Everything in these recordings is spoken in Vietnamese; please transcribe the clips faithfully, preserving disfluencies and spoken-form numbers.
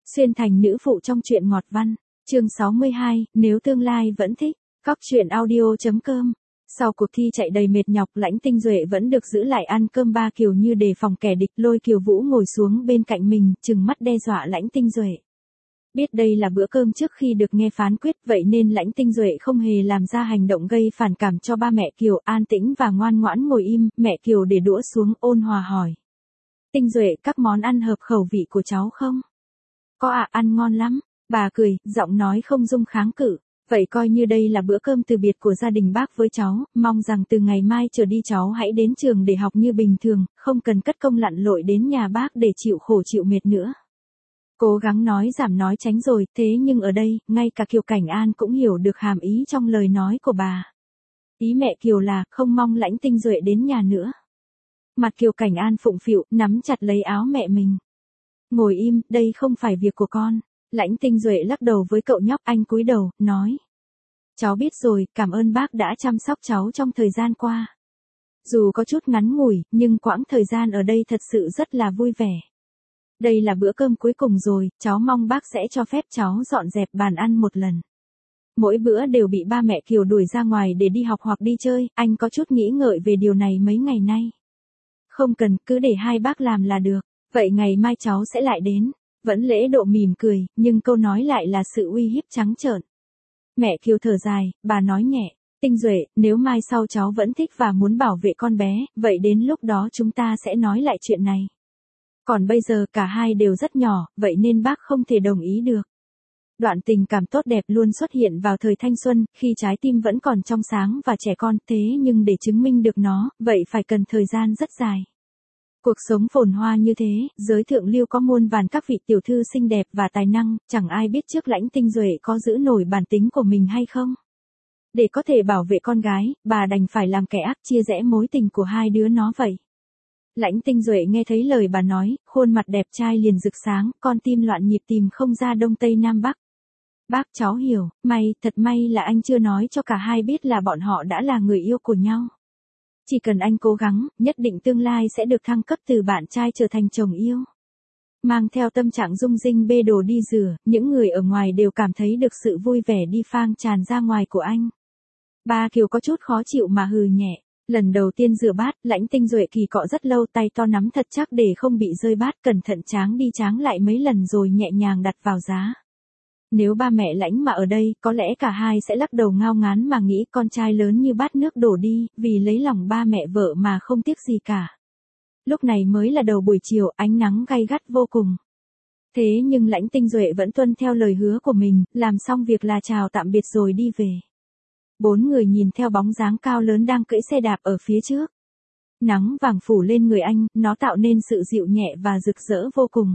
Xuyên thành nữ phụ trong truyện ngọt văn, chương sáu mươi hai, nếu tương lai vẫn thích, cóc truyện audio.com. Sau cuộc thi chạy đầy mệt nhọc, Lãnh Tinh Duệ vẫn được giữ lại ăn cơm ba Kiều như đề phòng kẻ địch. Lôi Kiều Vũ ngồi xuống bên cạnh mình, trừng mắt đe dọa Lãnh Tinh Duệ. Biết đây là bữa cơm trước khi được nghe phán quyết, vậy nên Lãnh Tinh Duệ không hề làm ra hành động gây phản cảm cho ba mẹ Kiều, an tĩnh và ngoan ngoãn ngồi im. Mẹ Kiều để đũa xuống, ôn hòa hỏi: Tinh Duệ, các món ăn hợp khẩu vị của cháu không? Có ạ, à, ăn ngon lắm. Bà cười, giọng nói không dung kháng cự. Vậy coi như đây là bữa cơm từ biệt của gia đình bác với cháu, mong rằng từ ngày mai trở đi cháu hãy đến trường để học như bình thường, không cần cất công lặn lội đến nhà bác để chịu khổ chịu mệt nữa. Cố gắng nói giảm nói tránh rồi, thế nhưng ở đây, ngay cả Kiều Cảnh An cũng hiểu được hàm ý trong lời nói của bà. Ý mẹ Kiều là, không mong Lãnh Tinh Duệ đến nhà nữa. Mặt Kiều Cảnh An phụng phịu, nắm chặt lấy áo mẹ mình. Ngồi im, đây không phải việc của con. Lãnh Tinh Duệ lắc đầu với cậu nhóc, anh cúi đầu, nói: Cháu biết rồi, cảm ơn bác đã chăm sóc cháu trong thời gian qua. Dù có chút ngắn ngủi, nhưng quãng thời gian ở đây thật sự rất là vui vẻ. Đây là bữa cơm cuối cùng rồi, cháu mong bác sẽ cho phép cháu dọn dẹp bàn ăn một lần. Mỗi bữa đều bị ba mẹ Kiều đuổi ra ngoài để đi học hoặc đi chơi, anh có chút nghĩ ngợi về điều này mấy ngày nay. Không cần, cứ để hai bác làm là được. Vậy ngày mai cháu sẽ lại đến. Vẫn lễ độ mỉm cười, nhưng câu nói lại là sự uy hiếp trắng trợn. Mẹ Kiều thở dài, bà nói nhẹ: Tinh Duệ, nếu mai sau cháu vẫn thích và muốn bảo vệ con bé, vậy đến lúc đó chúng ta sẽ nói lại chuyện này. Còn bây giờ cả hai đều rất nhỏ, vậy nên bác không thể đồng ý được. Đoạn tình cảm tốt đẹp luôn xuất hiện vào thời thanh xuân, khi trái tim vẫn còn trong sáng và trẻ con, thế nhưng để chứng minh được nó, vậy phải cần thời gian rất dài. Cuộc sống phồn hoa như thế, giới thượng lưu có muôn vàn các vị tiểu thư xinh đẹp và tài năng, chẳng ai biết trước Lãnh Tinh Duệ có giữ nổi bản tính của mình hay không. Để có thể bảo vệ con gái, bà đành phải làm kẻ ác chia rẽ mối tình của hai đứa nó vậy. Lãnh Tinh Duệ nghe thấy lời bà nói, khuôn mặt đẹp trai liền rực sáng, con tim loạn nhịp tìm không ra đông tây nam bắc. Bác, cháu hiểu, may, thật may là anh chưa nói cho cả hai biết là bọn họ đã là người yêu của nhau. Chỉ cần anh cố gắng, nhất định tương lai sẽ được thăng cấp từ bạn trai trở thành chồng yêu. Mang theo tâm trạng rung rinh bê đồ đi rửa, những người ở ngoài đều cảm thấy được sự vui vẻ đi phang tràn ra ngoài của anh. Ba Kiều có chút khó chịu mà hừ nhẹ. Lần đầu tiên rửa bát, Lãnh Tinh Duệ kỳ cọ rất lâu, tay to nắm thật chắc để không bị rơi bát, cẩn thận tráng đi tráng lại mấy lần rồi nhẹ nhàng đặt vào giá. Nếu ba mẹ Lãnh mà ở đây, có lẽ cả hai sẽ lắc đầu ngao ngán mà nghĩ con trai lớn như bát nước đổ đi, vì lấy lòng ba mẹ vợ mà không tiếc gì cả. Lúc này mới là đầu buổi chiều, ánh nắng gay gắt vô cùng. Thế nhưng Lãnh Tinh Duệ vẫn tuân theo lời hứa của mình, làm xong việc là chào tạm biệt rồi đi về. Bốn người nhìn theo bóng dáng cao lớn đang cưỡi xe đạp ở phía trước. Nắng vàng phủ lên người anh, nó tạo nên sự dịu nhẹ và rực rỡ vô cùng.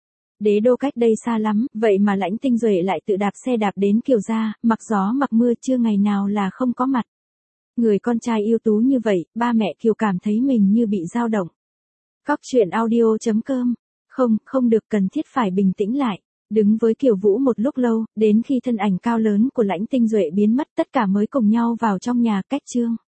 Đế đô cách đây xa lắm, vậy mà Lãnh Tinh Duệ lại tự đạp xe đạp đến Kiều gia, mặc gió mặc mưa chưa ngày nào là không có mặt. Người con trai ưu tú như vậy, ba mẹ Kiều cảm thấy mình như bị dao động. Cóc truyện audio.com. Không, không được, cần thiết phải bình tĩnh lại. Đứng với Kiều Vũ một lúc lâu, đến khi thân ảnh cao lớn của Lãnh Tinh Duệ biến mất, tất cả mới cùng nhau vào trong nhà. Cách chương